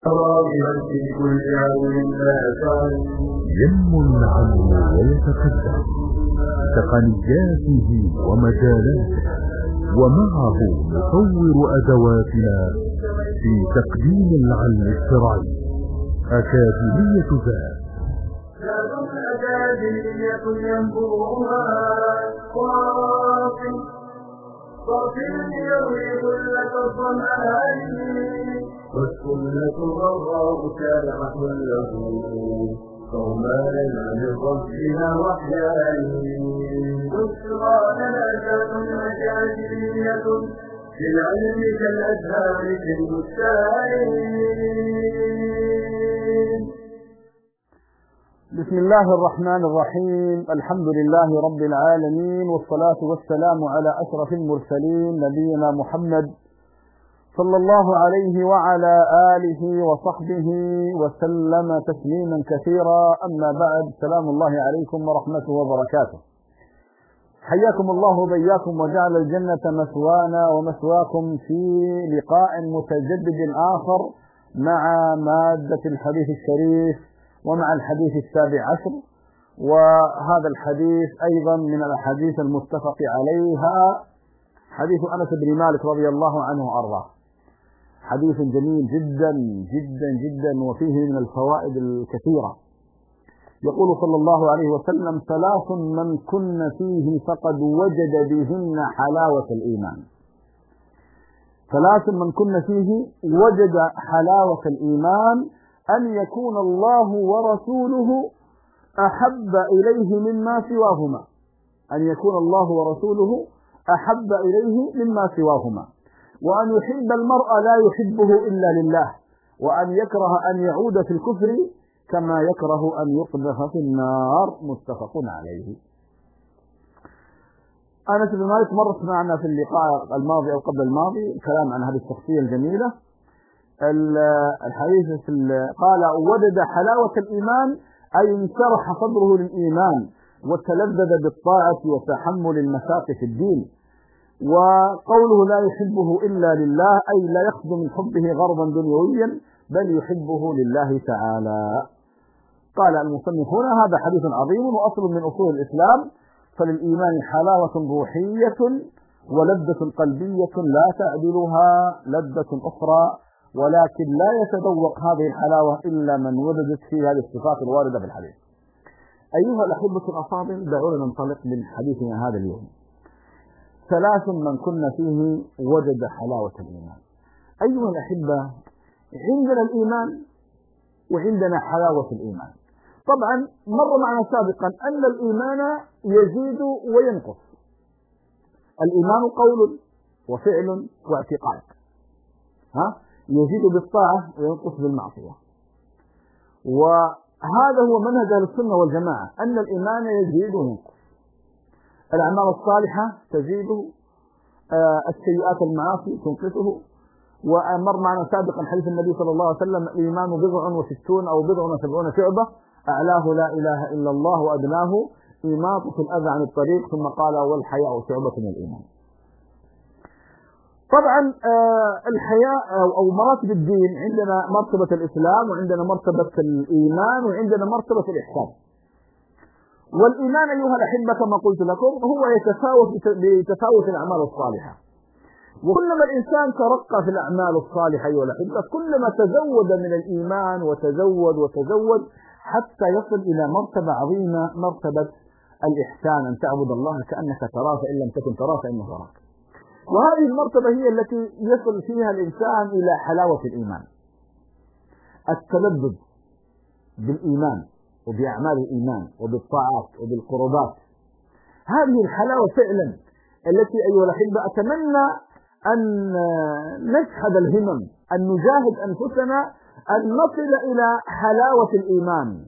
في كل يوم ينمو ويتقدم تقنياته ومجالاته، ومعه نطور أدواتنا في تقديم العلم الشرعي. أكاديمية ذات أكاديمية ينبوها صافي يروي كلة الظمآن، والسنة غراء كان كله قوما من ربنا وحيان. بشرى لنا ذات أكاديمية في العلم كالأزهار في البستان. بسم الله الرحمن الرحيم. الحمد لله رب العالمين، والصلاة والسلام على أشرف المرسلين نبينا محمد صلى الله عليه وعلى آله وصحبه وسلم تسليما كثيرا. أما بعد، سلام الله عليكم ورحمته وبركاته. حياكم الله وبياكم، وجعل الجنة مثوانا ومثواكم في لقاء متجدد آخر مع مادة الحديث الشريف ومع الحديث السابع عشر، وهذا الحديث أيضا من الأحاديث المتفق عليها، حديث أنس بن مالك رضي الله عنه وأرضاه. حديث جميل جدا جدا جدا، وفيه من الفوائد الكثيرة. يقول صلى الله عليه وسلم: ثلاث من كن فيه فقد وجد بهن حلاوة الإيمان. ثلاث من كن فيه وجد حلاوة الإيمان: أن يكون الله ورسوله أحب إليه مما سواهما. أن يكون الله ورسوله أحب إليه مما سواهما، وأن يحب المرء لا يحبه إلا لله، وأن يكره أن يعود في الكفر كما يكره أن يقذف في النار. متفق عليه. أنس بن مالك مرت معنا في اللقاء الماضي أو قبل الماضي الكلام عن هذه الشخصية الجميلة. الحديث قال: وجد حلاوة الإيمان، أي انشرح صدره للإيمان وتلذذ بالطاعة وتحمل المشاق في الدين. وقوله لا يحبه إلا لله، أي لا يقصد من حبه غرضا دنيويا، بل يحبه لله تعالى. قال المصنف هنا: هذا حديث عظيم وأصل من أصول الإسلام، فللإيمان حلاوة روحية ولذة قلبية لا تعدلها لذة أخرى، ولكن لا يتذوق هذه الحلاوة إلا من وجدت فيها الصفات الواردة في الحديث. أيها الأحبة الأفاضل، دعونا ننطلق من حديثنا هذا اليوم. ثلاث من كن فيه وجد حلاوة الإيمان. أيها الأحبة، عندنا الإيمان وعندنا حلاوة الإيمان. طبعا مر معنا سابقا أن الإيمان يزيد وينقص. الإيمان قول وفعل واعتقاد، يزيد بالطاعة وينقص بالمعصية. وهذا هو منهج أهل السنة والجماعة، أن الإيمان يزيد وينقص. الأعمال الصالحة تزيد، السيئات المعاصي تنقصه. ومر معنا سابقا حديث النبي صلى الله عليه وسلم: الإيمان 60 أو 70 شعبة، أعلاه لا إله إلا الله، وأدناه إماطة الأذى عن الطريق، ثم قال: والحياء شعبة من الإيمان. طبعا الحياء أو مراتب الدين، عندنا مرتبة الإسلام، وعندنا مرتبة الإيمان، وعندنا مرتبة الإحسان. والإيمان أيها الأحبة كما قلت لكم هو يتفاوت بتفاوت الأعمال الصالحة، وكلما الإنسان ترقى في الأعمال الصالحة أيها الأحبة كلما تزود من الإيمان وتزود حتى يصل إلى مرتبة عظيمة، مرتبة الإحسان، أن تعبد الله كأنك تراه فإن لم تكن تراه فإنه يراك. وهذه المرتبة هي التي يصل فيها الإنسان إلى حلاوة الإيمان، التلذذ بالإيمان وبأعمال الإيمان وبالطاعات وبالقربات. هذه الحلاوة فعلا التي أيها الأحبة أتمنى أن نشحذ الهمم، أن نجاهد أنفسنا أن نصل إلى حلاوة الإيمان.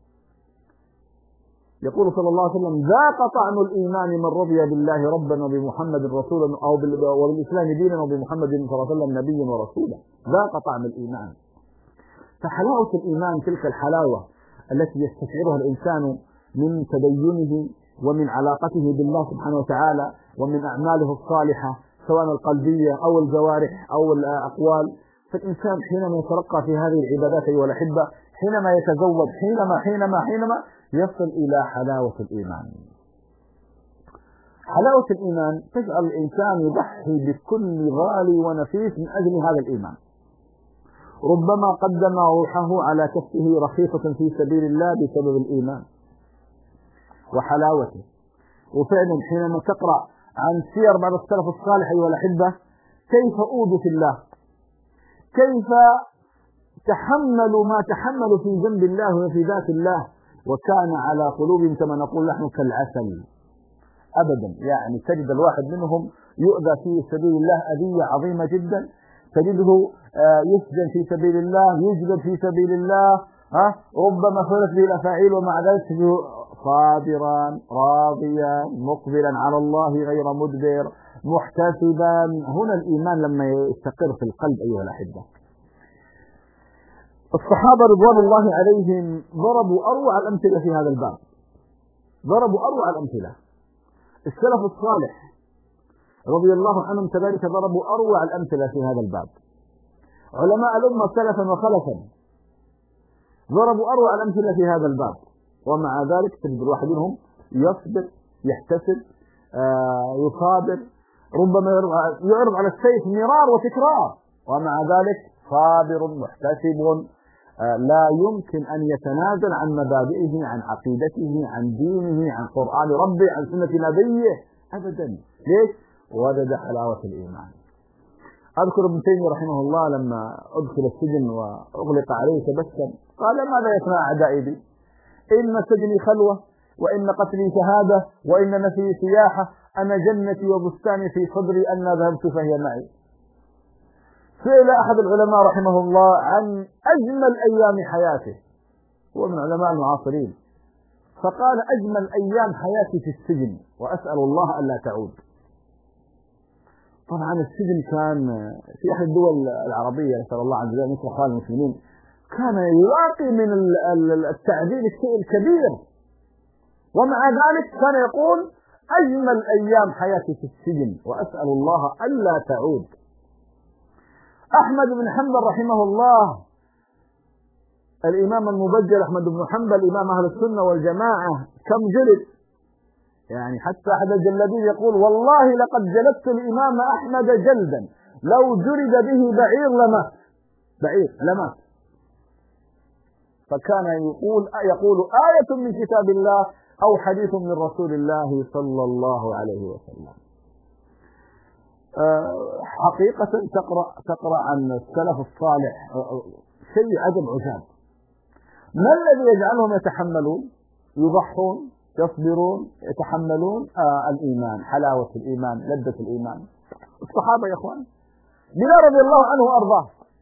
يقول صلى الله عليه وسلم: ذاق طعم الإيمان من رضي بالله ربا وبمحمد رسولا وبالإسلام دينا وبمحمد صلى الله عليه وسلم نبيا ورسولا. ذاق طعم الإيمان. فحلاوة الإيمان تلك الحلاوة التي يستشعرها الإنسان من تدينه ومن علاقته بالله سبحانه وتعالى ومن أعماله الصالحة سواء القلبية أو الجوارح أو الأقوال، فالإنسان حينما يترقى في هذه العبادات أيها الأحبة، حينما يتزود، حينما يصل إلى حلاوة الإيمان. حلاوة الإيمان تجعل الإنسان يضحي بكل غالي ونفيس من أجل هذا الإيمان. ربما قدم روحه على كفه رخيصة في سبيل الله بسبب الإيمان وحلاوته. وفعلا حينما تقرأ عن سير بعض السلف الصالح أيها الأحبة كيف أوذوا في الله، كيف تحملوا ما تحملوا في جنب الله وفي ذات الله، وكان على قلوبهم كما نقول نحن كالعسل أبدا. يعني تجد الواحد منهم يؤذى في سبيل الله أذية عظيمة جدا، تجده يسجن في سبيل الله، يجلد في سبيل الله، ربما خلت به الأفاعيل، ومع ذلك صابرا راضيا مقبلا على الله غير مدبر محتسبا. هنا الإيمان لما يستقر في القلب أيها الأحبة. الصحابة رضوان الله عليهم ضربوا أروع الأمثلة في هذا الباب، ضربوا أروع الأمثلة. السلف الصالح رضي الله عنهم كذلك ضربوا أروع الأمثلة في هذا الباب. علماء الأمة سلفا وخلفا ضربوا أروع الأمثلة في هذا الباب، ومع ذلك تجد الواحد منهم يصبر يحتسب يصابر، ربما يعرض على السيف مرار وتكرار، ومع ذلك صابر محتسب لا يمكن أن يتنازل عن مبادئه، عن عقيدته، عن دينه، عن قرآن ربه، عن سنة نبيه أبدا. ليش؟ وجد حلاوة الإيمان. أذكر ابن تيمية رحمه الله لما أدخل السجن وأغلق عليه تبسم، قال ماذا يصنع أعدائي بي؟ إن سجني خلوة، وإن قتلي شهادة، وإن نفي سياحة، أنا جنتي وبستاني في صدري، أن ذهبت فهي معي. سئل أحد العلماء رحمه الله عن أجمل أيام حياته، هو من علماء المعاصرين، فقال أجمل أيام حياتي في السجن وأسأل الله ألا تعود. طبعا السجن كان في أحد الدول العربية نسأل الله عز وجل مثل أخوان المسلمين كان يلاقي من التعذيب الشيء الكبير، ومع ذلك كان يقول أجمل أيام حياتي في السجن وأسأل الله ألا تعود. أحمد بن حنبل رحمه الله، الإمام المبجل أحمد بن حنبل إمام أهل السنة والجماعة، كم جلد؟ يعني حتى أحد الجلادين يقول والله لقد جلدت الإمام أحمد جلدا لو جلد به بعير لمات. فكان يقول آية من كتاب الله أو حديث من رسول الله صلى الله عليه وسلم. حقيقة تقرأ عن السلف الصالح شيء عجب عجاب. ما الذي يجعلهم يتحملون، يضحون، يصبرون، يتحملون؟ الإيمان، حلاوة الإيمان، لذة الإيمان. الصحابة يا إخوان، بلال رضي الله عنه وأرضاه،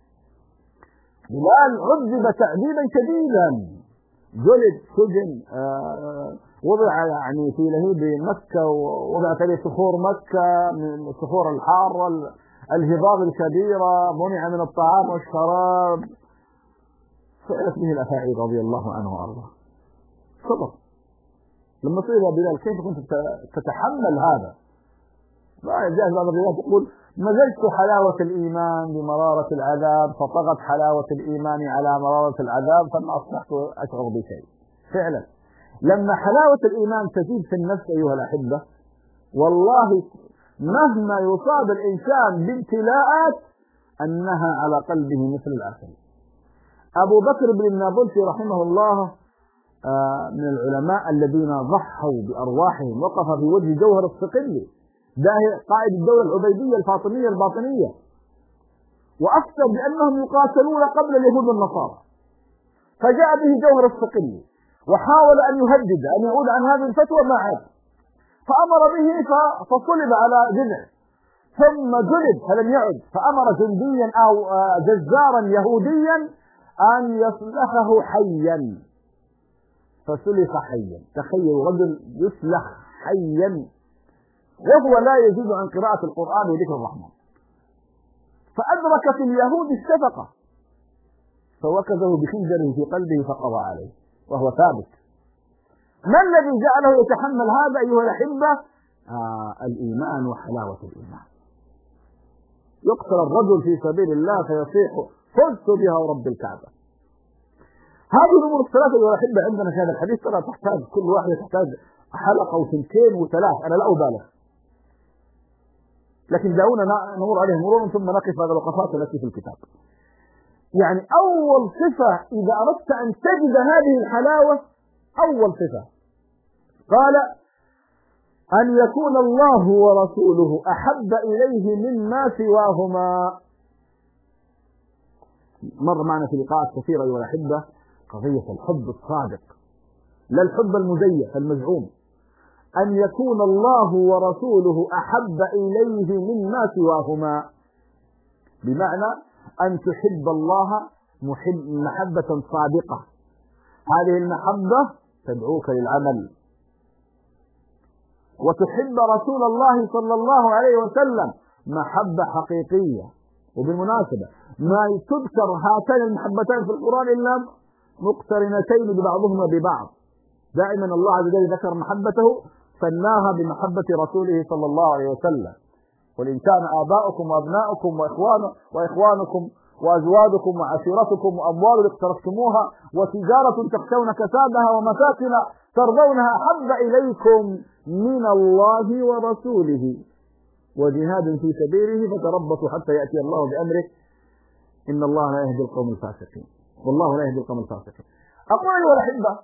بلال عذب تعذيبا شديدا، جلد، سجن، وضع يعني في لهيب مكة، ووضعت عليه صخور مكة من الصخور الحارة الهضاب الكبيرة، منع من الطعام والشراب، سئلت به الأفاعيل رضي الله عنه وأرضاه، صبر. لما سئل بلال كيف كنت تتحمل هذا؟ جاء بعض الروايات يقول مزجت حلاوة الإيمان بمرارة العذاب فطغت حلاوة الإيمان على مرارة العذاب فما أصبحت أشعر بشيء. فعلا لما حلاوة الإيمان تزيد في النفس أيها الأحبة، والله مهما يصاب الإنسان بابتلاءات أنها على قلبه مثل العسل. أبو بكر بن النابلسي رحمه الله من العلماء الذين ضحوا بأرواحهم، وقف في وجه جوهر الصقلي قائد الدولة العبيدية الفاطمية الباطنية، وأفتى بأنهم يقاتلون قبل اليهود والنصارى، فجاء به جوهر الصقلي وحاول أن يهدد أن يعود عن هذه الفتوى، ما عاد، فأمر به فصلب على جذع، ثم جلد فلم يعد، فأمر جنديا أو جزارا يهوديا أن يسلخه حيا، فسلخ حيا. تخيل رجل يسلخ حيا وهو لا يزيد عن قراءة القرآن وذكر الرحمن، فأدرك في اليهود الشفقة فوكزه بخنجره في قلبه فقضى عليه وهو ثابت. ما الذي جعله يتحمل هذا أيها الأحبة؟ الإيمان وحلاوة الإيمان. يقتل الرجل في سبيل الله فيصيح فزت بها ورب الكعبة. هذه الأمور الثلاثة أيها الأحبة عندنا في هذا الحديث ترى تحتاج كل واحدة تحتاج حلقة وثنتين وثلاث، أنا لا أبالغ، لكن دعونا نمر عليه مرورا ثم نقف هذه الوقفات التي في الكتاب. يعني أول صفة إذا أردت أن تجد هذه الحلاوة، أول صفة قال أن يكون الله ورسوله أحب إليه مما سواهما. مر معنا في لقاءات كثيرة أيها الأحبة قضية الحب الصادق، لا الحب المزيف المزعوم. أن يكون الله ورسوله أحب إليه مما سواهما، بمعنى أن تحب الله محبة صادقة، هذه المحبة تدعوك للعمل، وتحب رسول الله صلى الله عليه وسلم محبة حقيقية. وبالمناسبة ما تذكر هاتين المحبتين في القرآن إلا مقترنتين ببعضهما ببعض، دائما الله عز وجل ذكر محبته فناها بمحبة رسوله صلى الله عليه وسلم. قل إن كان آباؤكم وأبناؤكم وإخوانكم وأزواجكم وعشيرتكم وأموال اقترفتموها وتجارة تخشون كسادها ومساكن ترضونها أحب إليكم من الله ورسوله وجهاد في سبيله فتربصوا حتى يأتي الله بأمره إن الله لا يهدي القوم الفاسقين، والله لا يهدي القوم الفاسقين. أقول أيها الأحبة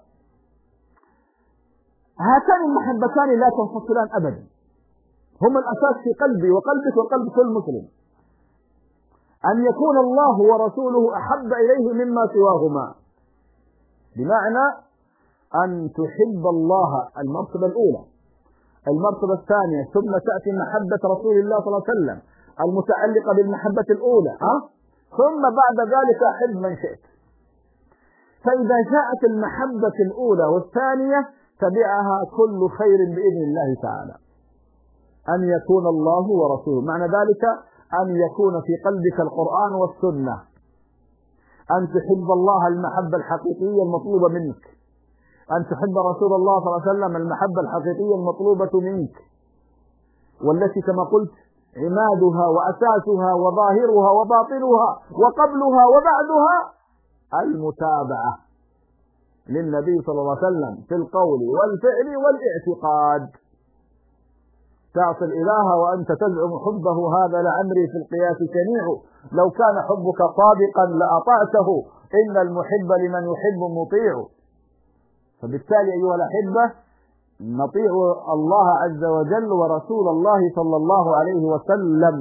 هاتان المحبتان لا تنفصلان أبدا، هما الأساس في قلبي وقلبك وقلب كل مسلم. أن يكون الله ورسوله أحب إليه مما سواهما، بمعنى أن تحب الله المرتبة الأولى. المرتبة الثانية ثم تأتي محبة رسول الله صلى الله عليه وسلم المتعلقة بالمحبة الأولى، ثم بعد ذلك أحب من شئت. فإذا جاءت المحبة الأولى والثانية تبعها كل خير بإذن الله تعالى. أن يكون الله ورسوله معنى ذلك أن يكون في قلبك القرآن والسنة، أن تحب الله المحبة الحقيقية المطلوبة منك، أن تحب رسول الله صلى الله عليه وسلم المحبة الحقيقية المطلوبة منك، والتي كما قلت عمادها وأساسها وظاهرها وباطنها وقبلها وبعدها المتابعة للنبي صلى الله عليه وسلم في القول والفعل والاعتقاد. تعصي الإله وأنت تزعم حبه هذا لعمري في القياس شنيع، لو كان حبك صادقا لأطعته إن المحب لمن يحب مطيع. فبالتالي أيها الأحبة نطيع الله عز وجل ورسول الله صلى الله عليه وسلم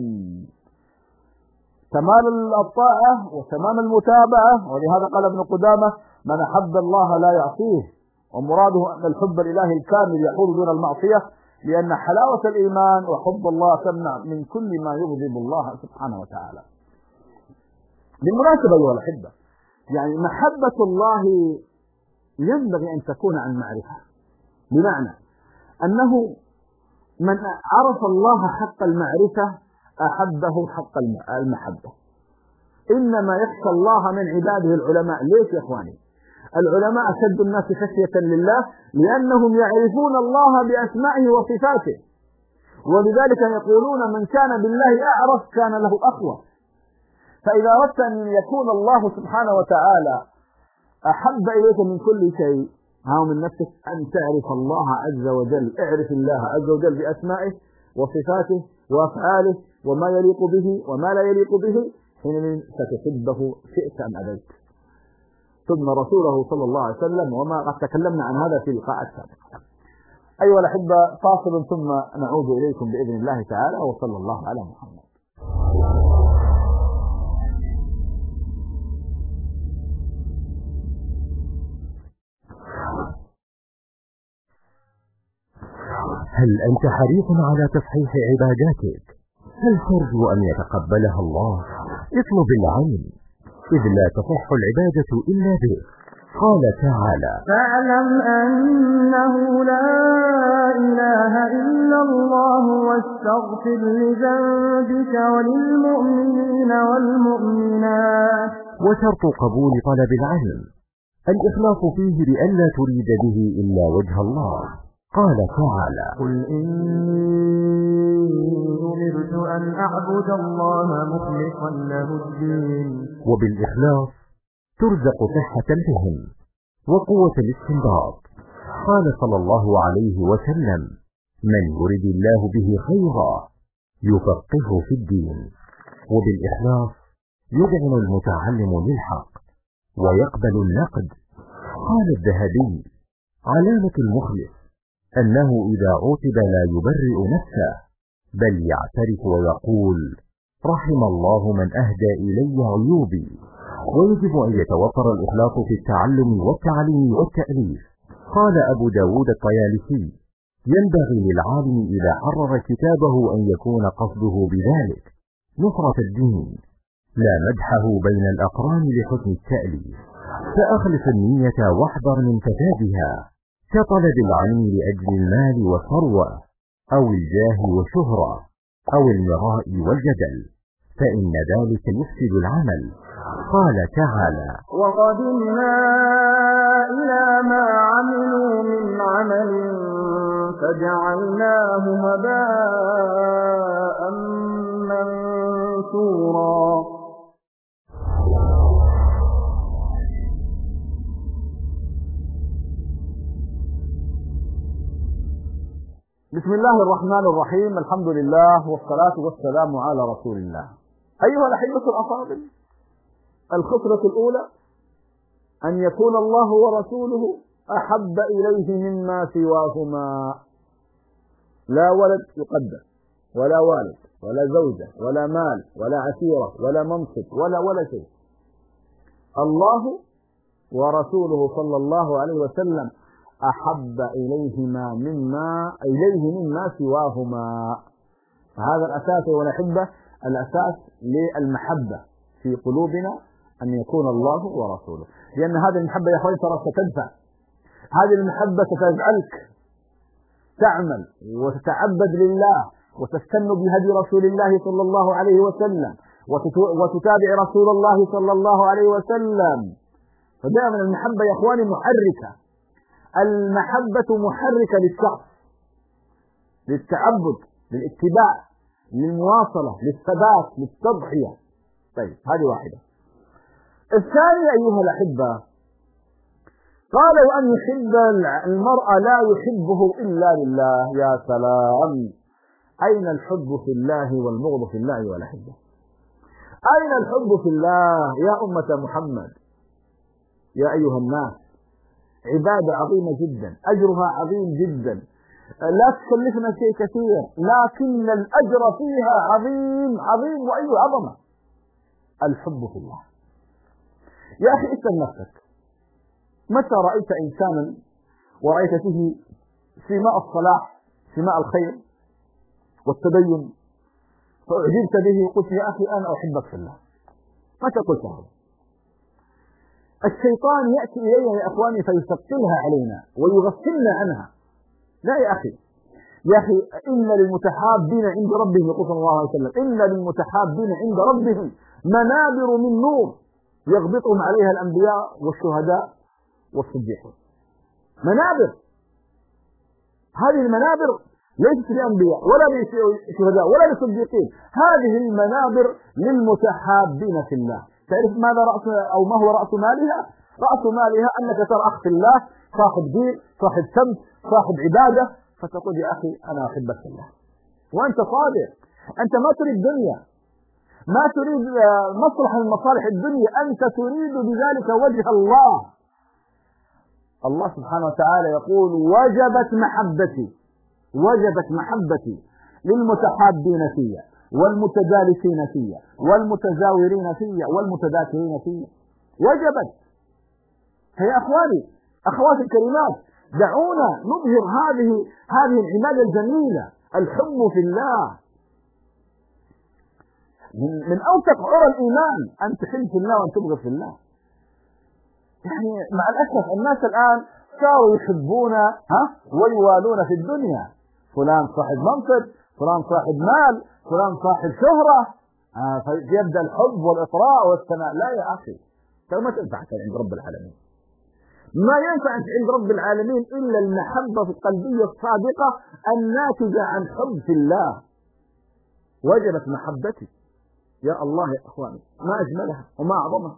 تمام الطاعة وتمام المتابعة. ولهذا قال ابن قدامة من أحب الله لا يعصيه، ومراده أن الحب الإلهي الكامل يحول دون المعصية، لأن حلاوة الإيمان وحب الله تمنع من كل ما يغضب الله سبحانه وتعالى. بالمناسبة أيها الأحبة يعني محبة الله ينبغي أن تكون عن معرفة، بمعنى أنه من عرف الله حق المعرفة أحبه حق المحبة. إنما يخشى الله من عباده العلماء. ليش يا إخواني؟ العلماء أشد الناس خشية لله لأنهم يعرفون الله بأسمائه وصفاته، ولذلك يقولون من كان بالله أعرف كان له أخوة. فإذا أردت أن يكون الله سبحانه وتعالى أحب إليك من كل شيء هاو من نفسك أن تعرف الله عز وجل. اعرف الله عز وجل بأسمائه وصفاته وأفعاله وما يليق به وما لا يليق به، حينئذ ستحبه شئت أم أبيت. ثم رسوله صلى الله عليه وسلم، وما قد تكلمنا عن هذا في لقاء سابقة. أيها الأحبة فاصل ثم نعود إليكم بإذن الله تعالى، وصلى الله على محمد. هل أنت حريص على تصحيح عباداتك؟ هل ترجو أن يتقبلها الله؟ اطلب العلم، إذ لا تصح العبادة إلا به. قال تعالى: فاعلم أنه لا إله إلا الله واستغفر لذنبك وللمؤمنين والمؤمنات. وشرط قبول طلب العلم الإخلاص فيه بأن لا تريد به إلا وجه الله. قال تعالى: قل إني أمرت أن أعبد الله مخلصا له الدين. وبالإخلاص ترزق صحة الفهم وقوة الاستنباط. قال صلى الله عليه وسلم: من يرد الله به خيرا يفقهه في الدين. وبالإخلاص يذعن المتعلم للحق ويقبل النقد. قال الذهبي: علامة المخلص أنه إذا عوتب لا يبرئ نفسه، بل يعترف ويقول: رحم الله من أهدى إلي عيوبي. ويجب أن يتوفر الإخلاص في التعلم والتعليم والتأليف. قال أبو داود الطيالسي: ينبغي للعالم إذا حرر كتابه أن يكون قصده بذلك نصرة الدين، لا مدحه بين الأقران لحسن التأليف. فأخلص النية واحذر من فسادها، كطلب العلم لأجل المال والثروة، أو الجاه والشهرة، أو المراء والجدل، فإن ذلك يفسد العمل. قال تعالى: وقدمنا إلى ما عملوا من عمل فجعلناه هباء منثورا. بسم الله الرحمن الرحيم. الحمد لله والصلاة والسلام على رسول الله. أيها الأحبة الأفاضل، الخصلة الأولى أن يكون الله ورسوله أحب إليه مما سواهما. لا ولد يقدر، ولا والد، ولا زوجة، ولا مال، ولا عشيرة، ولا منصب، ولا شيء. الله ورسوله صلى الله عليه وسلم أحب إليه مما سواهما. هذا الأساس والأحبة، الأساس للمحبة في قلوبنا أن يكون الله ورسوله، لأن هذه المحبة يا أخواني ترى ستدفع. هذه المحبة ستجعلك تعمل وتتعبد لله وتستن بهدي رسول الله صلى الله عليه وسلم وتتابع رسول الله صلى الله عليه وسلم. فدائما المحبة يا أخواني محركة. المحبة محركة للشخص، للتعبد، للاتباع، للمواصلة، للثبات، للتضحية. طيب، هذه واحدة. الثاني أيها الأحبة، قال: وأن يحب المرء لا يحبه إلا لله. يا سلام! أين الحب في الله والبغض في الله أيها الأحبة؟ أين الحب في الله يا أمة محمد؟ يا أيها الناس، عبادة عظيمة جدا، أجرها عظيم جدا، لا تكلفنا شيء كثير، لكن الأجر فيها عظيم عظيم. وأي عظمة الحب في الله. يا أخي اسأل نفسك، متى رأيت إنسانا ورأيت فيه سماء الصلاح، سماء الخير والتدين، فأعجبت به وقلت: يا أخي أنا أحبك في الله؟ متى قلت هذا؟ الشيطان يأتي إليها يا أخواني فيثقلها علينا ويغفلنا عنها. لا يا أخي، يا أخي إن للمتحابين عند ربهم، يقول صلى الله عليه وسلم: إن للمتحابين عند ربهم منابر من نور يغبطهم عليها الأنبياء والشهداء والصديقين. منابر، هذه المنابر ليست للأنبياء ولا للشهداء ولا للصديقين، هذه المنابر للمتحابين في الله. تعرف ماذا رأس أو ما هو رأس مالها؟ رأس مالها أنك ترى أخ في الله، صاحب دين، صاحب سمت، صاحب عبادة، فتقول: يا أخي أنا أحبك في الله. وأنت صادق، أنت ما تريد دنيا، ما تريد مصلحة من مصالح الدنيا، أنت تريد بذلك وجه الله. الله سبحانه وتعالى يقول: وجبت محبتي للمتحابين فيها والمتجالسين فيها والمتزاورين فيها والمتذاكرين فيها. وجبت. فيا أخواني، أخواتي الكريمات، دعونا نظهر هذه العبادة الجميلة، الحب في الله. من أوثق عرى الإيمان أن تحب في الله وأن تبغض في الله. يعني مع الأسف الناس الآن صاروا يحبون ويوالون في الدنيا، فلان صاحب منصب، فلان صاحب مال، فلان صاحب شهرة، فيبدأ الحب والإطراء والثناء. لا يا أخي، ما تنفعك عند رب العالمين. ما ينفعك عند رب العالمين إلا المحبة القلبية الصادقة الناتجة عن حب في الله. وجبت محبتي. يا الله يا إخواني، ما أجملها وما أعظمها.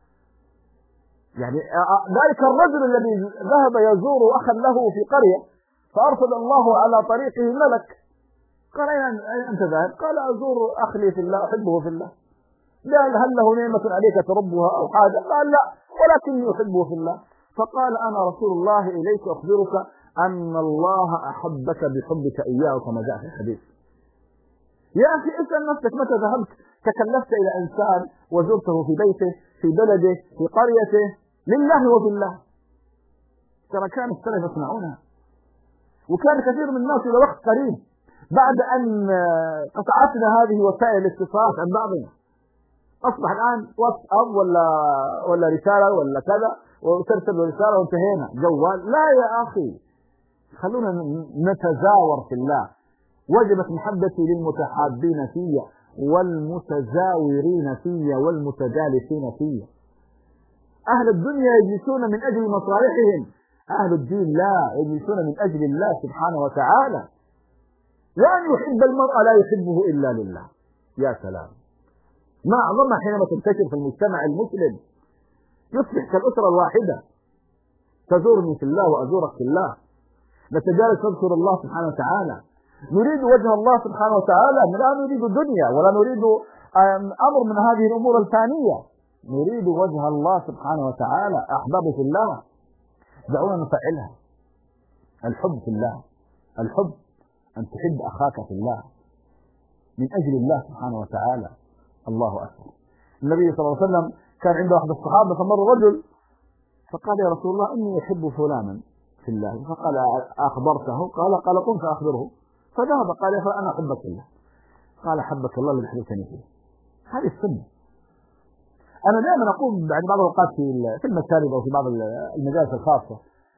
يعني ذلك الرجل الذي ذهب يزور أخا له في قرية، فأرسل الله على طريقه ملك، قال أين أنت ذاهب؟ قال أزور أخي في الله، أحبه في الله. قال هل له نعمة عليك تربها أو حاجة؟ قال لا، ولكني أحبه في الله. فقال أنا رسول الله إليك أخبرك أن الله أحبك بحبك إياه كما جاء في الحديث. يا أخي اسأل نفسك، متى ذهبت تكلفت إلى إنسان وزرته في بيته، في بلده، في قريته، لله وبالله؟ ترى كان السلف يصنعونها، وكان كثير من الناس إلى وقت قريب بعد أن قطعتنا هذه وسائل الاتصال عن بعضنا، أصبح الآن واتساب ولا رسالة ولا كذا، وترسل رسالة وانتهينا، جوال. لا يا أخي، خلونا نتزاور في الله. وجبت محبتي للمتحابين في والمتزاورين في والمتجالسين في. أهل الدنيا يجلسون من أجل مصالحهم، أهل الدين لا، يجلسون من أجل الله سبحانه وتعالى. وأن يحب المرء لا يحبه إلا لله. يا سلام، ما أعظمها حينما تنتشر في المجتمع المسلم، يصبح كالأسرة الواحدة، تزورني في الله وأزورك في الله، نتجالس نذكر الله سبحانه وتعالى، نريد وجه الله سبحانه وتعالى، لا نريد دنيا ولا نريد أمر من هذه الأمور الفانية، نريد وجه الله سبحانه وتعالى. أحبابي في الله، دعونا نفعلها. الحب في الله، الحب أن تحب أخاك في الله من أجل الله سبحانه وتعالى. الله أكبر. النبي صلى الله عليه وسلم كان عنده أحد الصحابة، فمر رجل فقال يا رسول الله إني أحب فلانا في الله، فقال أخبرته؟ قال قم فأخبره. فذهب قال يا فلان أنا أحبك في الله. قال حبك الله الذي حببتني فيه. هذه السنة. أنا دائما أقول يعني بعض الأوقات في المساجد أو في بعض المجالس الخاصة،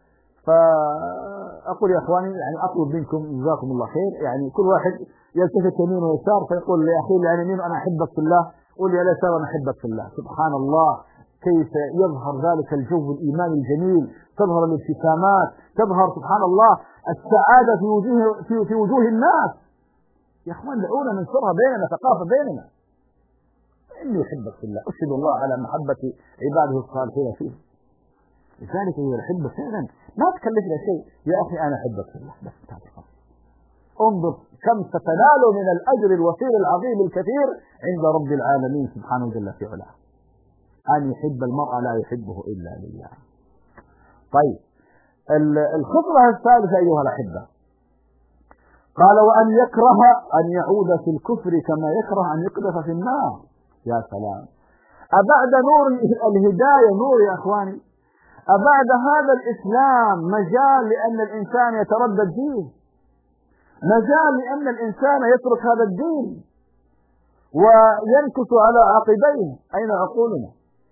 فأقول يا إخواني يعني أطلب منكم جزاكم الله خير، يعني كل واحد يلتفت يمين ويسار فيقول لأخيه اللي على يمين أنا أحبك في الله، قول لي على يسار أنا أحبك في الله. سبحان الله، كيف يظهر ذلك الجو الإيماني الجميل، تظهر الابتسامات، تظهر سبحان الله السعادة في وجوه الناس. يا إخوان دعونا ننشرها بيننا، ثقافة بيننا. إني أحبك في الله، أشهد الله على محبة عباده الصالحين فيه. لذلك هي الحب فعلا ما تكلفنا شيء، يا أخي أنا أحبك في الله بس تعرف. انظر كم ستنال من الأجر الوفير العظيم الكثير عند رب العالمين سبحانه جل في علاه. أن يحب المرء لا يحبه إلا لله. طيب الخطوة الثالثة أيها الأحبة، قال وأن يكره أن يعود في الكفر كما يكره أن يقذف في النار. يا سلام، أبعد نور الهداية نور يا أخواني، أبعد هذا الإسلام مجال لأن الإنسان يتردد فيه، مجال لأن الإنسان يترك هذا الدين وينكس على عقبيه. أين عقولنا؟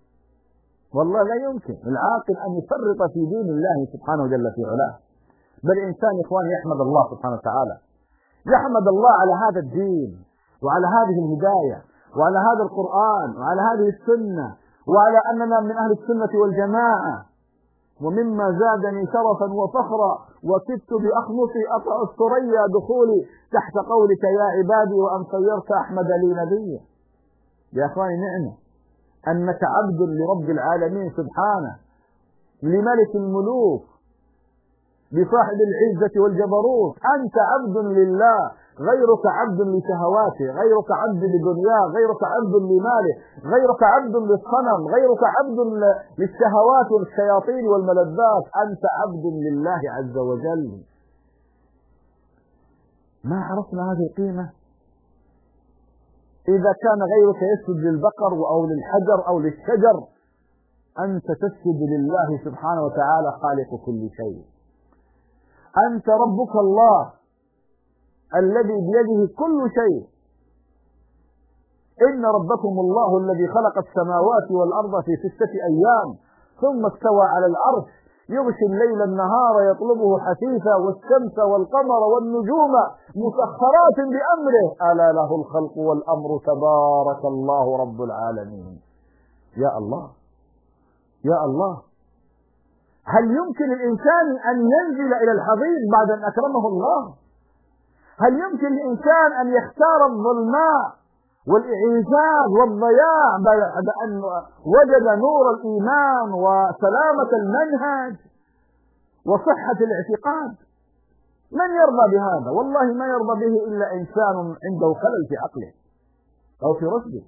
والله لا يمكن العاقل أن يفرط في دين الله سبحانه جل في علاه. بل الإنسان يا إخواني يحمد الله سبحانه وتعالى، يحمد الله على هذا الدين وعلى هذه الهداية وعلى هذا القرآن وعلى هذه السنة، وعلى أننا من أهل السنة والجماعة. ومما زادني شرفا وفخرا وكدت بأخمصي أطأ الثريا دخولي تحت قولك يا عبادي وأن صيرت أحمد لي نبيا. يا أخواني نعمة أنك عبد لرب العالمين سبحانه، لملك الملوك، لصاحب العزة والجبروت. أنت عبد لله، غيرك عبد لشهواته، غيرك عبد لدنياه، غيرك عبد لماله، غيرك عبد للصنم، غيرك عبد للشهوات والشياطين والملذات. أنت عبد لله عز وجل. ما عرفنا هذه القيمة؟ إذا كان غيرك يسجد للبقر أو للحجر أو للشجر، أنت تسجد لله سبحانه وتعالى خالق كل شيء. أنت ربك الله الذي بيده كل شيء. إن ربكم الله الذي خلق السماوات والأرض في 6 أيام ثم استوى على العرش يغشي الليل النهار يطلبه حثيثا والشمس والقمر والنجوم مسخرات بأمره ألا له الخلق والأمر تبارك الله رب العالمين. يا الله يا الله، هل يمكن الإنسان أن ينزل إلى الحضيض بعد أن أكرمه الله؟ هل يمكن للإنسان أن يختار الظلماء والإعجاز والضياع بعد أن وجد نور الإيمان وسلامة المنهج وصحة الاعتقاد؟ من يرضى بهذا؟ والله ما يرضى به إلا إنسان عنده خلل في عقله أو في رشده.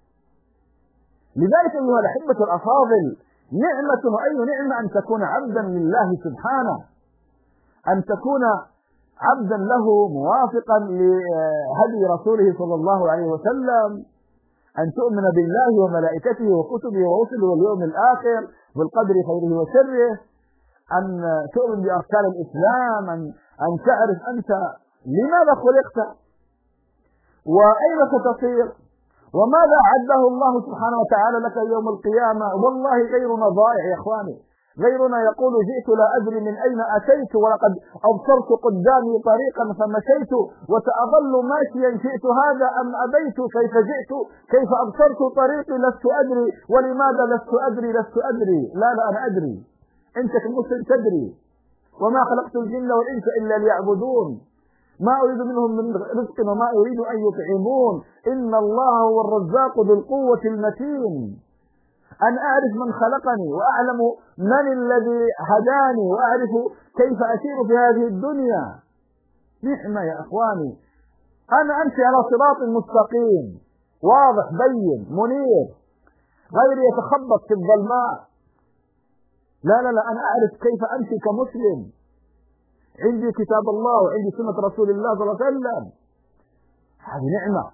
لذلك أيها الأحبة الأفاضل، نعمة وأي نعمة أن تكون عبدا لله سبحانه، أن تكون عبدا له موافقا لهدي رسوله صلى الله عليه وسلم، أن تؤمن بالله وملائكته وكتبه ورسله واليوم الآخر بالقدر خيره وشره، أن تؤمن بأركان الإسلام، أن تعرف أنت لماذا خلقت وأين ستصير وماذا أعده الله سبحانه وتعالى لك يوم القيامة. والله غيرنا ضائع يا إخواني، غيرنا يقول جئت لا أدري من أين أتيت ولقد أبصرت قدامي طريقا فمشيت وسأظل ماشيا شئت هذا أم أبيت، كيف جئت كيف أبصرت طريقي لست أدري ولماذا لست أدري. لا أنا أدري، أنت كمسلم تدري. وما خلقت الجن والإنس إلا ليعبدون ما أريد منهم من رزق وما أريد أن يطعمون إن الله هو الرزاق ذو القوة المتين. أن أعرف من خلقني وأعلم من الذي هداني وأعرف كيف أسير في هذه الدنيا. نعمة يا أخواني، أنا أمشي على صراط مستقيم واضح بين منير، غير يتخبط في الظلماء. لا أنا أعرف كيف أمشي كمسلم، عندي كتاب الله وعندي سنة رسول الله صلى الله عليه وسلم. هذه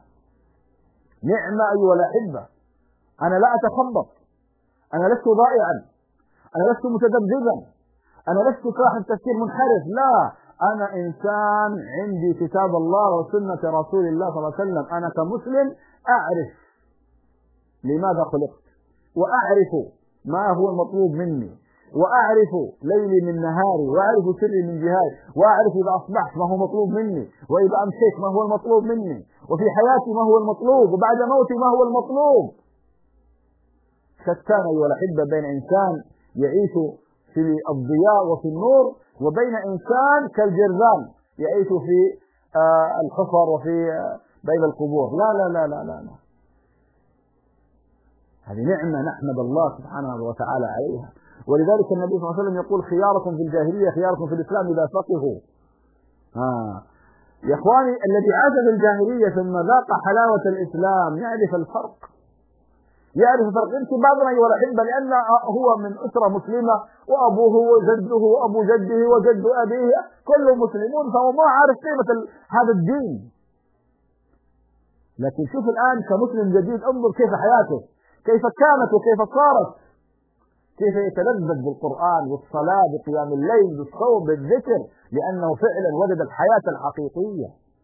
نعمة أيها الأحبة. أنا لا أتخبط، أنا لست ضائعا، أنا لست متذبذبا، أنا لست صاحب تفكير منحرف، لا، أنا إنسان عندي كتاب الله وسنة رسول الله صلى الله عليه وسلم. أنا كمسلم أعرف لماذا خلقت، وأعرف ما هو المطلوب مني، وأعرف ليلي من نهاري، وأعرف سري من جهاري، وأعرف إذا أصبحت ما هو مطلوب مني، وإذا أمسيت ما هو المطلوب مني، وفي حياتي ما هو المطلوب، وبعد موتي ما هو المطلوب. شتان أيها الأحبة بين إنسان يعيش في الضياء وفي النور، وبين إنسان كالجرذان يعيش في الحفر وفي بين القبور. لا هذه نعمة نحمد الله سبحانه وتعالى عليها. ولذلك النبي صلى الله عليه وسلم يقول خياركم في الجاهلية خياركم في الإسلام إذا فقهوا. يا إخواني، الذي عاش في الجاهلية ثم ذاق حلاوة الإسلام يعرف الفرق. أنت بعضنا أيها الأحبة لأن هو من أسرة مسلمة وأبوه وجده وأبو جده وجد أبيه كلهم مسلمون، فهو ما عارف قيمة هذا الدين. لكن شوف الآن كمسلم جديد، انظر كيف حياته، كيف كانت وكيف صارت، كيف يتلذذ بالقرآن والصلاة بقيام الليل بالصوم بالذكر، لأنه فعلا وجد الحياة الحقيقية.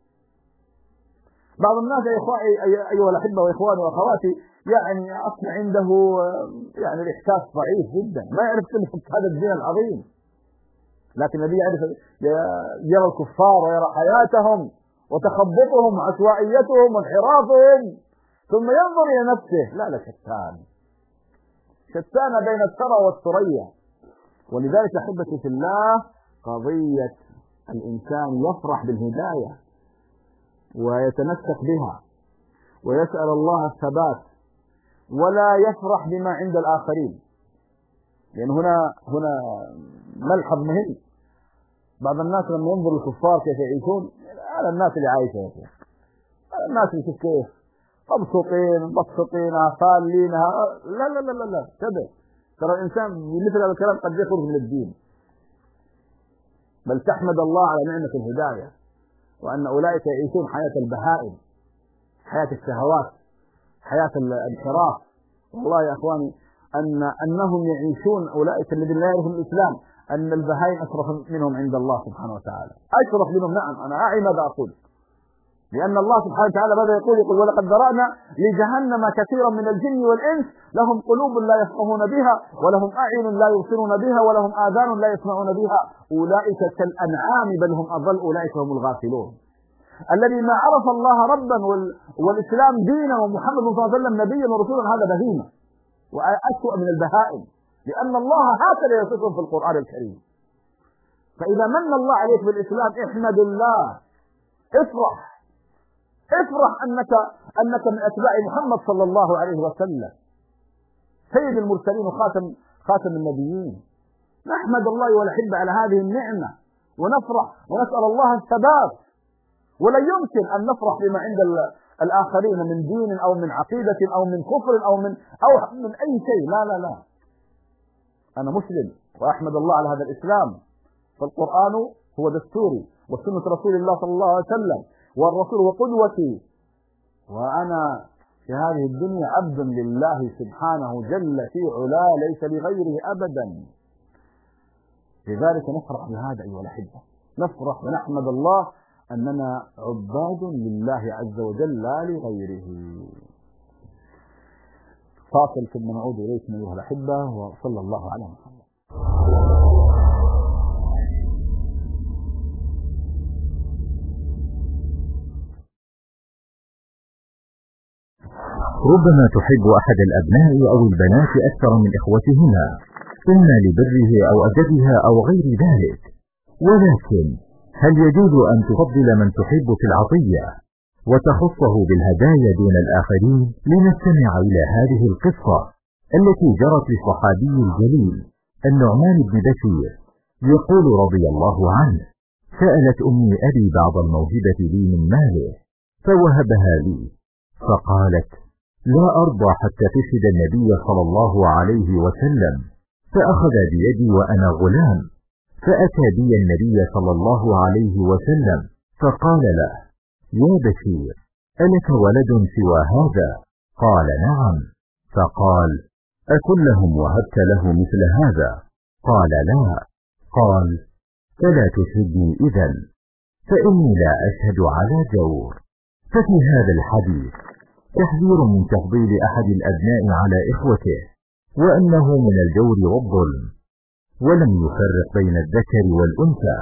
بعض الناس أيها الأحبة وإخواني وأخواتي يعني أصبح عنده يعني الإحساس ضعيف جدا، ما يعرف كلمة هذا الدين العظيم. لكن الذي يعرف يرى الكفار ويرى حياتهم وتخبطهم وعشوائيتهم وانحرافهم ثم ينظر إلى نفسه. لا شتان بين الثرى والثريا. ولذلك أحبتي في الله، قضية الإنسان يفرح بالهداية ويتمسك بها ويسأل الله الثبات، ولا يفرح بما عند الآخرين. لأن هنا ملحظ مهم. بعض الناس لما ينظر الكفار كيف يعيشون، على الناس اللي عايشة، على الناس اللي كيف مبسطين فالينها. لا تبع. ترى الإنسان مثل هذا الكلام قد يخرج من الدين. بل تحمد الله على نعمة الهداية، وأن أولئك يعيشون حياة البهائم، حياة الشهوات، حياة الانحراف. والله يا أخواني أنهم يعيشون أولئك الذين لا يعرفون الإسلام، أن البهائم أشرف منهم عند الله سبحانه وتعالى، أشرف منهم. نعم، أنا أعي ماذا أقول، لأن الله سبحانه وتعالى ماذا يقول ولقد ذرأنا لجهنم كثيرا من الجن والإنس لهم قلوب لا يفقهون بها ولهم أعين لا يبصرون بها ولهم آذان لا يسمعون بها أولئك كالأنعام بل هم أضل أولئك هم الغافلون. الذي ما عرف الله ربا والإسلام دينا ومحمد صلى الله عليه وسلم نبيا ورسولا هذا بهيمة وأسوأ من البهائم، لأن الله هكذا يصفهم في القرآن الكريم. فإذا من الله عليك بالإسلام احمد الله، افرح أنك من أتباع محمد صلى الله عليه وسلم، سيد المرسلين وخاتم النبيين. نحمد الله والأحبة على هذه النعمة ونفرح ونسأل الله الثبات. ولا يمكن أن نفرح بما عند الآخرين من دين أو من عقيدة أو من كفر أو من أي شيء. لا لا لا، أنا مسلم وأحمد الله على هذا الإسلام، فالقرآن هو دستوري وسنة رسول الله صلى الله عليه وسلم والرسول هو قدوتي، وأنا في هذه الدنيا عبد لله سبحانه جل في علاه ليس لغيره أبدا. لذلك نفرح بهذا أيها الأحبة، نفرح ونحمد الله أننا عباد لله عز وجل لا لغيره. فاصل ثم نعود إليكم أيها الأحبة، وصلى الله على محمد. ربما تحب أحد الأبناء أو البنات أكثر من إخوتهما، إما لبره أو أدبها أو غير ذلك، ولكن هل يجوز أن تفضل من تحب في العطية وتخصه بالهدايا دون الآخرين؟ لنستمع إلى هذه القصة التي جرت للصحابي الجليل النعمان بن بشير، يقول رضي الله عنه: سألت أمي أبي بعض الموهبة لي من ماله فوهبها لي، فقالت: لا أرضى حتى تشهد النبي صلى الله عليه وسلم، فأخذ بيدي وأنا غلام فأتى بي النبي صلى الله عليه وسلم فقال له: يا بشير، ألك ولد سوى هذا؟ قال: نعم. فقال: أكلهم وهبت له مثل هذا؟ قال: لا. قال: فلا تشهدني إذن، فإني لا أشهد على جور. ففي هذا الحديث تحذير من تفضيل أحد الأبناء على إخوته، وأنه من الجور والظلم، ولم يفرق بين الذكر والأنثى،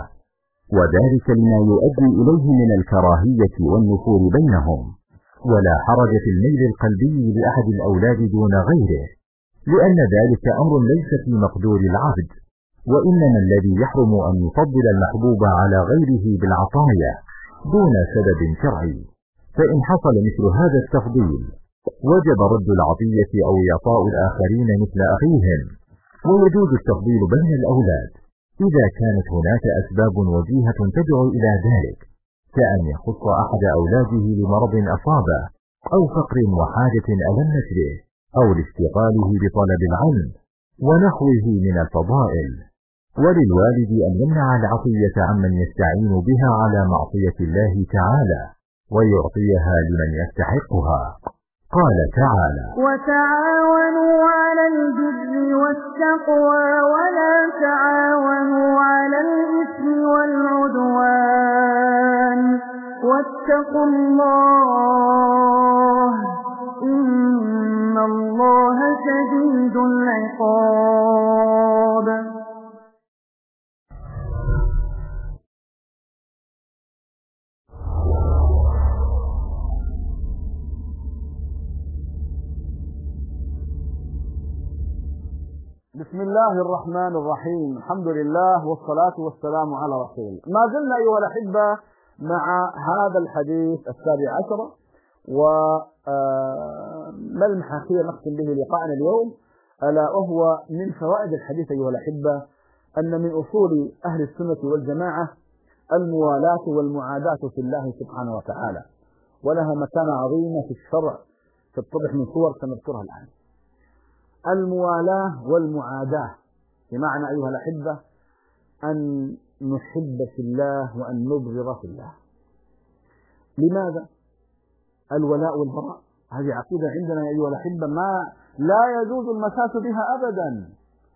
وذلك لما يؤدي إليه من الكراهية والنفور بينهم. ولا حرج في الميل القلبي لأحد الأولاد دون غيره، لأن ذلك أمر ليس في مقدور العبد، وإنما الذي يحرم أن يفضل المحبوب على غيره بالعطايا دون سبب شرعي. فإن حصل مثل هذا التفضيل وجب رد العطية أو إعطاء الآخرين مثل أخيهم. ويجوز التفضيل بين الأولاد إذا كانت هناك أسباب وجيهة تدعو إلى ذلك، كأن يخص أحد أولاده لمرض أصابه أو فقر وحاجة ألمت به أو لاشتغاله بطلب العلم ونحوه من الفضائل. وللوالد أن يمنع العطية عمن يستعين بها على معصية الله تعالى ويعطيها لمن يستحقها. قال تعالى: وتعاونوا على البر والتقوى ولا تعاونوا على الإثم والعدوان واتقوا الله إن الله شديد العقاب. بسم الله الرحمن الرحيم، الحمد لله والصلاة والسلام على رسول الله. ما زلنا أيها الأحبة مع هذا الحديث 17، وملمح أخير نختم به لقاءنا اليوم، ألا وهو من فوائد الحديث أيها الأحبة أن من أصول أهل السنة والجماعة الموالاة والمعاداة في الله سبحانه وتعالى، ولها مكانة عظيمة في الشرع تتضح من صور سنذكرها الآن. الموالاة والمعاداة بمعنى أيها الأحبة أن نحب في الله وأن نبغض في الله. لماذا؟ الولاء والبراء هذه عقيدة عندنا يا أيها الأحبة ما لا يجوز المساس بها أبدا.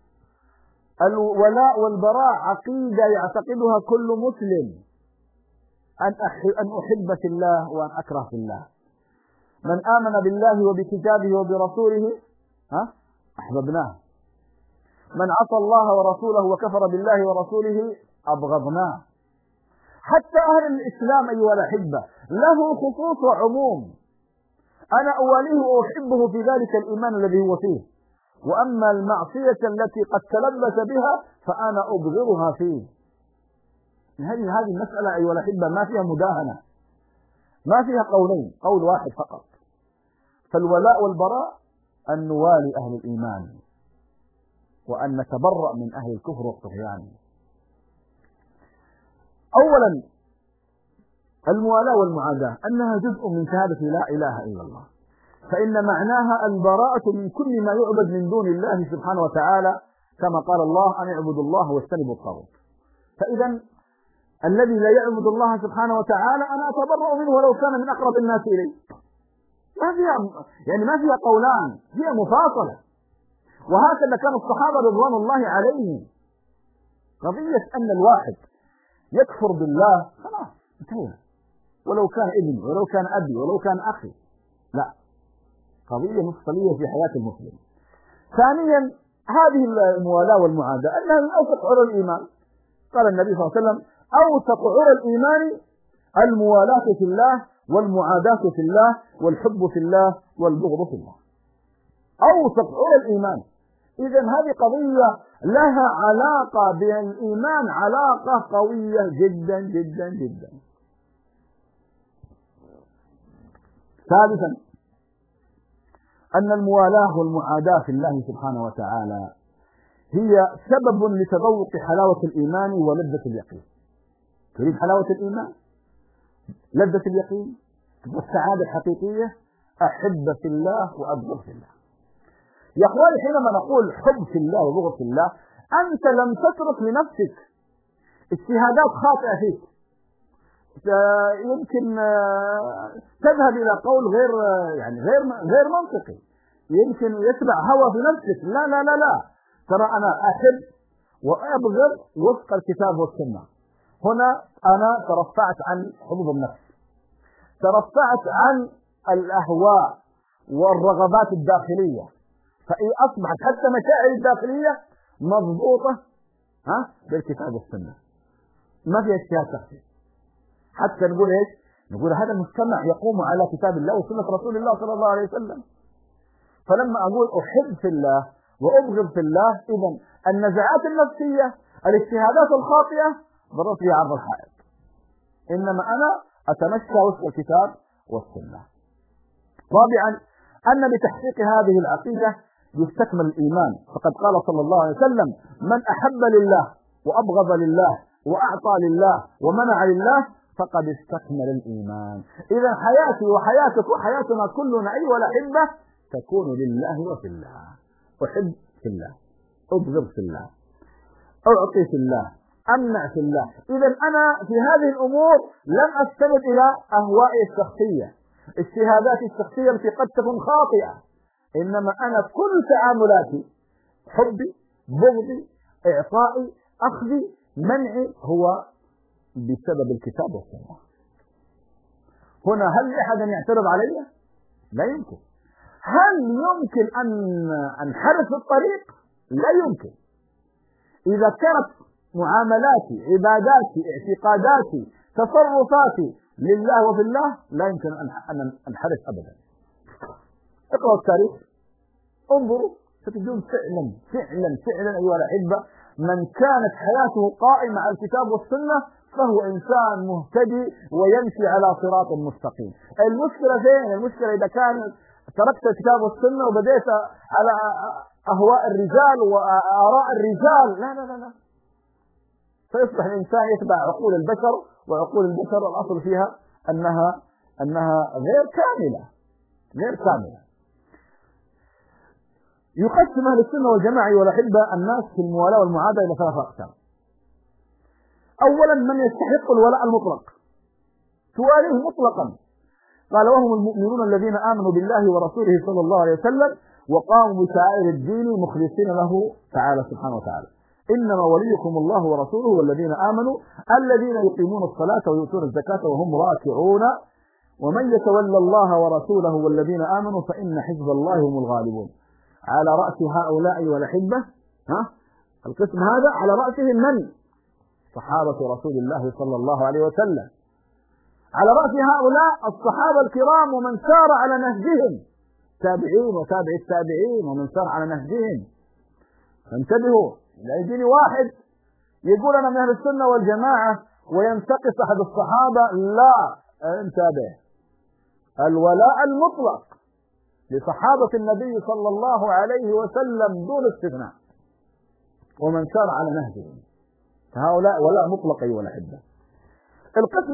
الولاء والبراء عقيدة يعتقدها كل مسلم، أن أحب في الله وأن أكره في الله. من آمن بالله وبكتابه وبرسوله أحببناه، من عصى الله ورسوله وكفر بالله ورسوله أبغضناه. حتى أهل الإسلام أيها الأحبة له خصوص وعموم، أنا أوليه وأحبه في ذلك الإيمان الذي هو فيه، وأما المعصية التي قد تلبس بها فأنا أبغضها فيه. هذه المسألة أيها الأحبة ما فيها مداهنة، ما فيها قولين، قول واحد فقط. فالولاء والبراء أن نوالي أهل الإيمان وأن نتبرأ من أهل الكفر والطغيان. أولا الموالاة والمعاداة أنها جزء من شهادة لا إله إلا الله، فإن معناها البراءة من كل ما يعبد من دون الله سبحانه وتعالى، كما قال الله أن اعبدوا الله واجتنبوا الطاغوت. فإذا الذي لا يعبد الله سبحانه وتعالى أنا أتبرأ منه ولو كان من أقرب الناس إلي. ما فيها قولان، هي مفاصلة. وهكذا كان الصحابة رضوان الله عليهم. قضية أن الواحد يكفر بالله خلاص انتهينا، ولو كان ابني ولو كان أبي ولو كان أخي، لا، قضية مفصلية في حياة المسلم. ثانيا هذه الموالاة والمعاداة أنها من أوثق عرى الإيمان. قال النبي صلى الله عليه وسلم أوثق عرى الإيمان الموالاة في الله والمعاداة في الله والحب في الله والبغض في الله. أوثق عرى الإيمان. إذا هذه قضية لها علاقة بالإيمان، علاقة قوية جدا جدا جدا. ثالثا أن الموالاة والمعاداة في الله سبحانه وتعالى هي سبب لتذوق حلاوة الإيمان ولذة اليقين. تريد حلاوة الإيمان، لذة اليقين، والسعادة الحقيقية، أحب في الله وأبغض في الله. يا أخواني حينما نقول حب في الله وبغض في الله، أنت لم تترك لنفسك اجتهادات خاطئة فيك، يمكن تذهب إلى قول غير منطقي، يمكن يتبع هوى في نفسك. لا لا لا لا، ترى أنا أحب وأبغض وفق الكتاب والسنة. هنا أنا ترفعت عن حظوظ النفس، ترفعت عن الأهواء والرغبات الداخلية، فأصبحت حتى مشاعر الداخلية مضبوطة بالكتاب والسنة، ما في اجتهاد شخصي. حتى نقول ايش؟ نقول هذا المجتمع يقوم على كتاب الله وسنة رسول الله صلى الله عليه وسلم. فلما أقول أحب في الله وأبغض في الله، إذن النزعات النفسية، الاجتهادات الخاطئة ضربت لي عرض الحائط، إنما أنا أتمشى وفق الكتاب والسنة. رابعا أن بتحقيق هذه العقيدة يستكمل الإيمان، فقد قال صلى الله عليه وسلم من أحب لله وأبغض لله وأعطى لله ومنع لله فقد استكمل الإيمان. إذا حياتي وحياتك وحياتنا كلنا أيها الأحبة تكون لله وفي الله. أحب في الله، أبغض في الله، أعطي في الله، أمنع في الله. إذا أنا في هذه الأمور لم أستند إلى أهوائي الشخصية، اجتهاداتي الشخصية التي قد تكون خاطئة، إنما أنا كل تعاملاتي حبي، بغضي، إعطائي، أخذي، منعي هو بسبب الكتاب والسنة. هنا هل أحد يعترض علي؟ لا يمكن. هل يمكن أن أنحرف في الطريق؟ لا يمكن. إذا كانت معاملاتي، عباداتي، اعتقاداتي، تصرفاتي لله وفي الله لا يمكن أن أنحرف أبدا. اقرأوا التاريخ، انظروا ستجدون فعلا فعلا فعلا أيها الأحبة من كانت حياته قائمة على الكتاب والسنة فهو إنسان مهتدي ويمشي على صراط مستقيم. المشكلة فين؟ المشكلة إذا كان تركت الكتاب والسنة وبدأت على أهواء الرجال وآراء الرجال، لا لا لا لا، فيصبح الإنسان يتبع عقول البشر، وعقول البشر الأصل فيها أنها غير كاملة. يقسم أهل السنة والجماعة والأحبة الناس في الموالاة والمعاداة إلى ثلاثة أقسام. أولا من يستحق الولاء المطلق، تواليه مطلقا، قال وهم المؤمنون الذين آمنوا بالله ورسوله صلى الله عليه وسلم وقاموا بشعائر الدين مخلصين له تعالى سبحانه وتعالى. إنما وليكم الله ورسوله والذين آمنوا الذين يقيمون الصلاة ويؤتون الزكاة وهم راكعون ومن يتولى الله ورسوله والذين آمنوا فإن حزب الله هم الغالبون. على رأس هؤلاء والأحبة القسم هذا على رأسهم من؟ صحابة رسول الله صلى الله عليه وسلم. على رأس هؤلاء الصحابة الكرام ومن سار على نهجهم، تابعين وتابع التابعين ومن سار على نهجهم. فانتبهوا، لا يجيني واحد يقول أنا من أهل السنة والجماعة وينتقص أحد الصحابة، لا، انتبه، الولاء المطلق لصحابة النبي صلى الله عليه وسلم دون استثناء ومن سار على نهجهم، فهؤلاء ولاء مطلق أيها الأحبة. القسم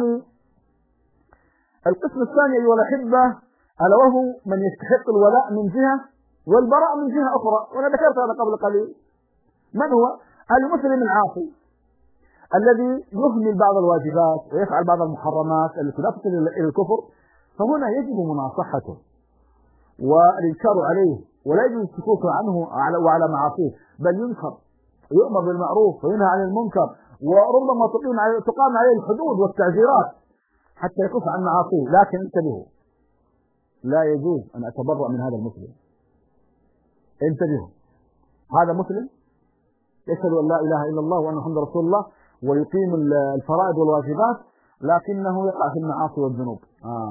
الثاني أيها الأحبة ألا وهو من يستحق الولاء من جهة والبراء من جهة أخرى، وأنا ذكرت هذا قبل قليل. من هو؟ المسلم العاصي الذي يهمل بعض الواجبات ويفعل بعض المحرمات التي لا تصل إلى الكفر، فهنا يجب مناصحته والإنكار عليه، ولا يجب السكوت عنه وعلى معاصيه، بل ينكر ويؤمر بالمعروف وينهى عن المنكر، وربما تقام عليه الحدود والتعزيرات حتى يكف عن معاصيه. لكن انتبهوا، لا يجوز أن أتبرأ من هذا المسلم. انتبهوا، هذا مسلم يشهد أن لا إله إلا الله وأن محمدا رسول الله ويقيم الفرائض والواجبات، لكنه يقع في المعاصي والذنوب.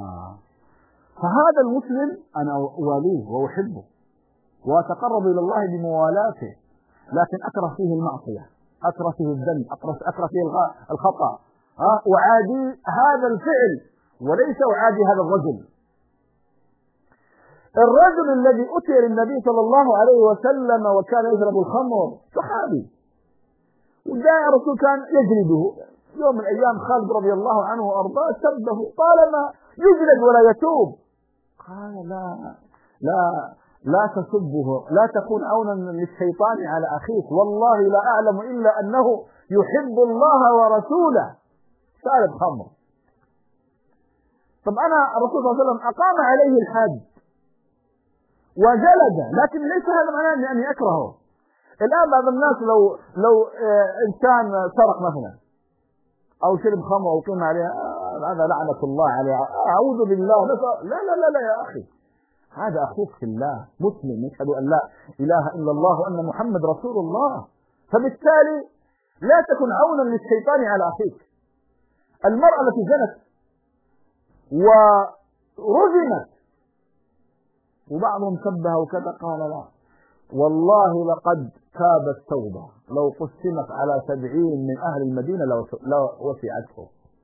فهذا المسلم أنا أواليه وأحبه وأتقرب إلى الله بموالاته، لكن أكره فيه المعصية، أكره فيه الذنب، أكره فيه الخطأ، أعادي هذا الفعل وليس أعادي هذا الرجل. الرجل الذي أتي للنبي صلى الله عليه وسلم وكان يشرب الخمر صحابي، وجاء الرسول كان يجلده يوم من الأيام. خالد رضي الله عنه وأرضاه سبه، طالما يجلد ولا يتوب. قال لا تسبه، لا تكون عونا للشيطان على أخيك، والله لا أعلم إلا أنه يحب الله ورسوله. شارب خمر. طب أنا الرسول صلى الله عليه وسلم أقام عليه الحد وجلد، لكن ليس هذا معناه أني أكرهه. الآن بعض الناس لو إنسان سرق مثلا أو شرب خمر أو قيم عليها، هذا لعنة الله عليه، أعوذ بالله. لا يا أخي، هذا أخوك في الله، مسلم يشهد أن لا إله إلا الله وأن محمد رسول الله، فبالتالي لا تكن عونا للشيطان على أخيك. المرأة التي زنت ورجمت وبعضهم سبها وكذا، قال لا والله لقد تابت توبة لو قسمت على 70 من أهل المدينة لوسعته.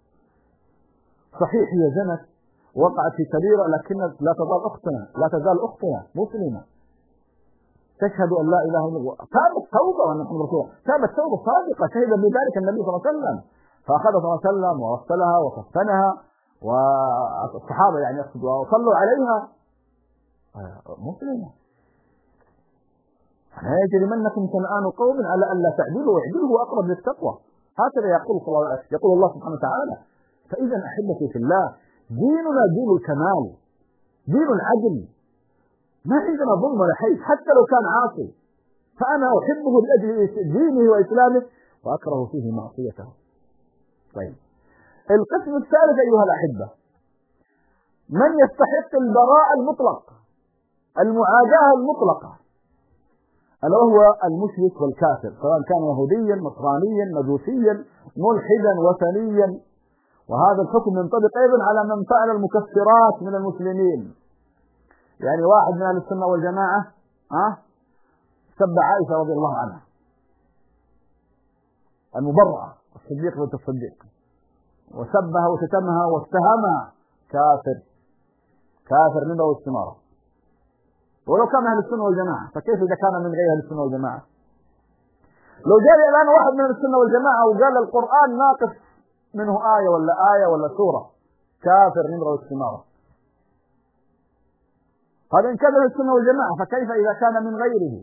صحيح هي زنت وقعت في كبيرة، لكن لا تزال أختنا مسلمة تشهد أن لا إله إلا الله، تابت توبة وأن محمد رسول الله، تابت توبة صادقة، شهد بذلك النبي صلى الله عليه وسلم، فأخذ صلى الله عليه وسلم وغسلها وكفنها، والصحابة يعني وصلوا عليها مسلمة. لا يجرمنكم شنآن قوم على ألا تعدلوا، واعدلوا هو أقرب للتقوى، هكذا يقول الله سبحانه وتعالى. فإذا أحبتي في الله، ديننا دين الكمال، دين العدل، ما عندنا ظلم ولا حيث، حتى لو كان عاصي فأنا أحبه لأجل دينه وإسلامه وأكره فيه معصيته. طيب، القسم الثالث أيها الأحبة، من يستحق البراء المطلق، المعاداة المطلقة، ألا وهو المشرك والكافر، سواء كان يهوديا نصرانيا مجوسيا ملحدا وثنيا. وهذا الحكم ينطبق أيضا على من فعل المكفرات من المسلمين. يعني واحد من أهل السنة والجماعة سب عائشة رضي الله عنها المبرأة الصديق بنت الصديق، وسبها وشتمها واتهمها، كافر منه واستمارة، ولو كان أهل السنة والجماعة، فكيف إذا كان من غير أهل السنة والجماعة؟ لو جاء الآن واحد من السنة والجماعة وقال القرآن ناقص منه آية ولا سورة، كافر نمرة واستمارة. هذا إن كان أهل السنة والجماعة، فكيف إذا كان من غيره؟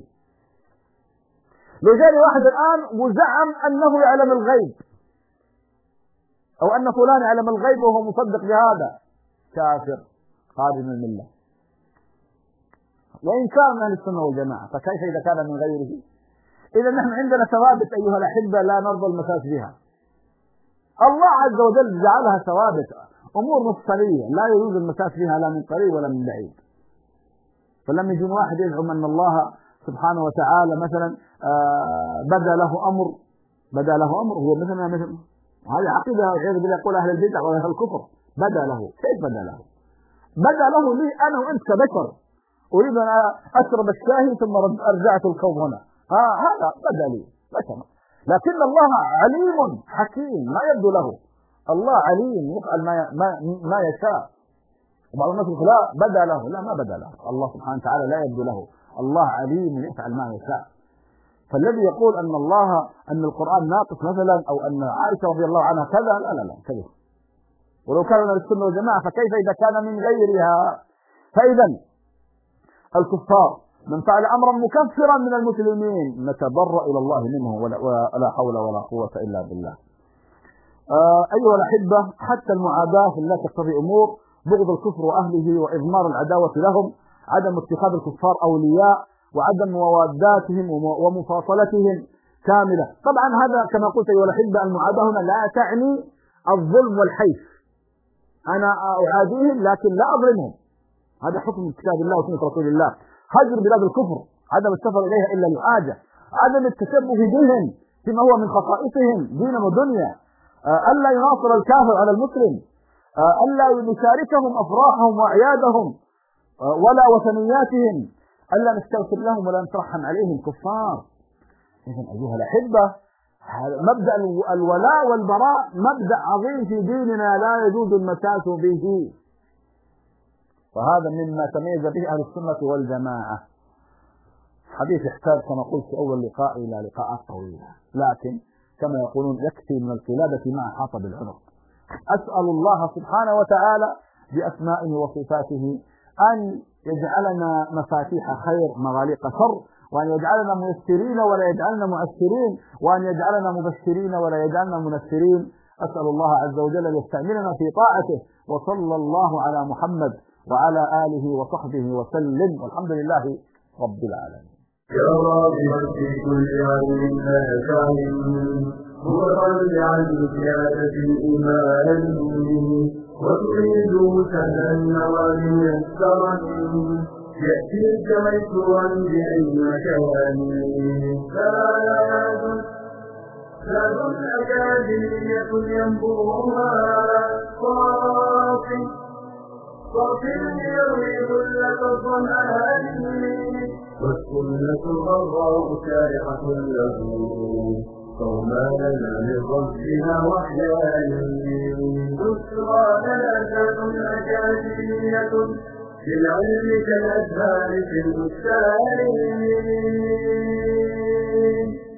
لو جاء واحد الآن وزعم أنه يعلم الغيب، أو أن فلان يعلم الغيب وهو مصدق بهذا، كافر خارج من الملة، وإن كان من أهل السنة والجماعة، فكيف إذا كان من غيره؟ إذا نحن عندنا ثوابت أيها الأحبة لا نرضى المساس بها. الله عز وجل جعلها ثوابت، أمور مفصلية لا يجوز المساس بها لا من قريب ولا من بعيد. فلما يجي واحد يزعم أن الله سبحانه وتعالى مثلا بدا له أمر هو مثلا هذه عقيدة والعياذ بالله، يقول أهل البدع وأهل الكفر، بدا له. كيف بدا له؟ بدا له لي أنا وأنت كبشر، أريد أن أشرب الشاي ثم أرجعت الكوب هنا، هذا بدا لي بشر، لكن الله عليم حكيم ما يبدو له. الله عليم يفعل ما يشاء. وبعض الناس يقول لا بدا له، لا ما بدا له، الله سبحانه وتعالى لا يبدو له، الله عليم يفعل ما يشاء. فالذي يقول أن القرآن ناقص مثلا أو أن عائشة رضي الله عنها كذا، لا لا لا كذب. ولو كان من السنة والجماعة فكيف إذا كان من غيرها؟ فإذا الكفار من فعل أمرا مكفرا من المسلمين نتبرأ إلى الله منه ولا حول ولا قوة إلا بالله. أيها الأحبة، حتى المعاداة لا تقتضي أمور: بغض الكفر وأهله وإضمار العداوة لهم، عدم اتخاذ الكفار أولياء، وعدم مواداتهم ومفاصلتهم كاملة. طبعا هذا كما قلت أيها الأحبة المعاداة هنا لا تعني الظلم والحيف، أنا أعاديهم لكن لا أظلمهم، هذا حكم كتاب الله وسنة رسول الله. هجر بلاد الكفر، عدم السفر إليها إلا للحاجة، عدم التشبه بهم فيما هو من خصائصهم دينا ودنيا، ألا يناصر الكافر على المسلم، ألا يشاركهم أفراحهم وأعيادهم ولا وثنياتهم، ألا نستغفر لهم ولا نترحم عليهم كفار. إذن أيها الأحبة، مبدأ الولاء والبراء مبدأ عظيم في ديننا لا يجوز المساس به، وهذا مما تميز به أهل السنة والجماعة. حديث يحتاج كما قلت في أول لقاء إلى لقاءات طويلة، لكن كما يقولون يكفي من القلادة ما أحاط بالعنق. أسأل الله سبحانه وتعالى بأسمائه وصفاته أن يجعلنا مفاتيح خير مغاليق شر، وأن يجعلنا ميسرين ولا يجعلنا معسرين، وأن يجعلنا مبشرين ولا يجعلنا منفرين. أسأل الله عز وجل أن يستعملنا في طاعته، وصلى الله على محمد وعلى آله وصحبه وسلم، والحمد لله رب العالمين. يا راغبا في كل علم نافع مرجعا عن زيادة الإيمان، وتريد سهلا النوال ميسرا يأتيك ميسورا بأي مكان. زاد أكاديمية ينبوها صافي يروي ظلة الظمآن، والسنة الغراء شارحة له فوما لنا من ربنا وحيان. بشرى لنا زاد أكاديمية للعلم كالأزهار في البستان.